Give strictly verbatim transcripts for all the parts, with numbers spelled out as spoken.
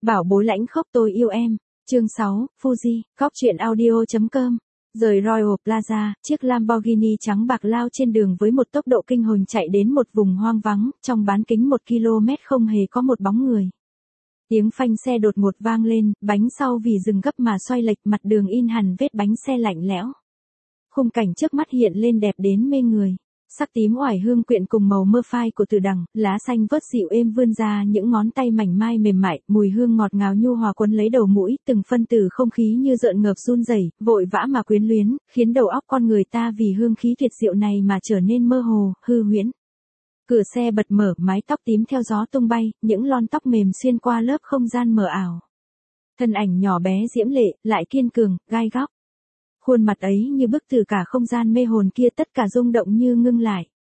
Bảo bối lãnh khốc tôi yêu em. Chương sáu, Fuji, góc truyện audio chấm com. Rời Royal Plaza, chiếc Lamborghini trắng bạc lao trên đường với một tốc độ kinh hồn chạy đến một vùng hoang vắng, trong bán kính một ki lô mét không hề có một bóng người. Tiếng phanh xe đột ngột vang lên, bánh sau vì dừng gấp mà xoay lệch, mặt đường in hẳn vết bánh xe lạnh lẽo. Khung cảnh trước mắt hiện lên đẹp đến mê người. Sắc tím oải hương quyện cùng màu mơ phai của từ đằng, lá xanh vớt dịu êm vươn ra những ngón tay mảnh mai mềm mại, mùi hương ngọt ngào nhu hòa quấn lấy đầu mũi, từng phân tử không khí như rợn ngợp run rẩy, vội vã mà quyến luyến, khiến đầu óc con người ta vì hương khí tuyệt diệu này mà trở nên mơ hồ, hư huyễn. Cửa xe bật mở, mái tóc tím theo gió tung bay, những lon tóc mềm xuyên qua lớp không gian mờ ảo. Thân ảnh nhỏ bé diễm lệ, lại kiên cường, gai góc. Khuôn mặt ấy như bức từ cả không gian mê hồn kia, tất cả rung động như ngưng lại.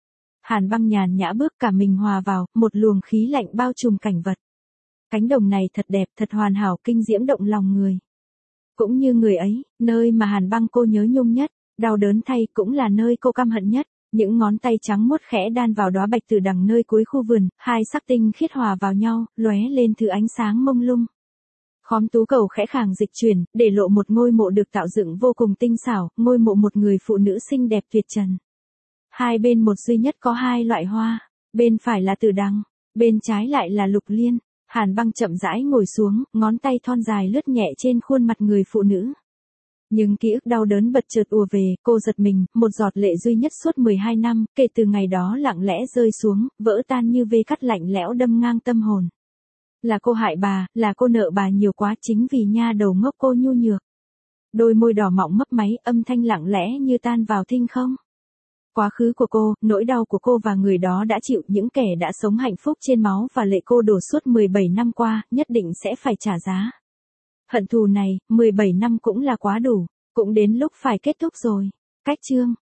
Hàn Băng nhàn nhã bước cả mình hòa vào, một luồng khí lạnh bao trùm cảnh vật. Cánh đồng này thật đẹp, thật hoàn hảo, kinh diễm động lòng người. Cũng như người ấy, nơi mà Hàn Băng cô nhớ nhung nhất, đau đớn thay cũng là nơi cô căm hận nhất. Những ngón tay trắng muốt khẽ đan vào đóa bạch từ đằng nơi cuối khu vườn, hai sắc tinh khiết hòa vào nhau, lóe lên thứ ánh sáng mông lung. Khóm tú cầu khẽ khàng dịch chuyển, để lộ một ngôi mộ được tạo dựng vô cùng tinh xảo, ngôi mộ một người phụ nữ xinh đẹp tuyệt trần. Hai bên một duy nhất có hai loại hoa, bên phải là từ đằng, bên trái lại là lục liên. Hàn Băng chậm rãi ngồi xuống, ngón tay thon dài lướt nhẹ trên khuôn mặt người phụ nữ. Nhưng ký ức đau đớn bật chợt ùa về, cô giật mình, một giọt lệ duy nhất suốt mười hai năm, kể từ ngày đó lặng lẽ rơi xuống, vỡ tan như vê cắt lạnh lẽo đâm ngang tâm hồn. Là cô hại bà, là cô nợ bà nhiều quá, chính vì nha đầu ngốc cô nhu nhược. Đôi môi đỏ mọng mấp máy, âm thanh lặng lẽ như tan vào thinh không. Quá khứ của cô, nỗi đau của cô và người đó đã chịu, những kẻ đã sống hạnh phúc trên máu và lệ cô đổ suốt mười bảy năm qua, nhất định sẽ phải trả giá. Hận thù này, mười bảy năm cũng là quá đủ, cũng đến lúc phải kết thúc rồi. Cách chương.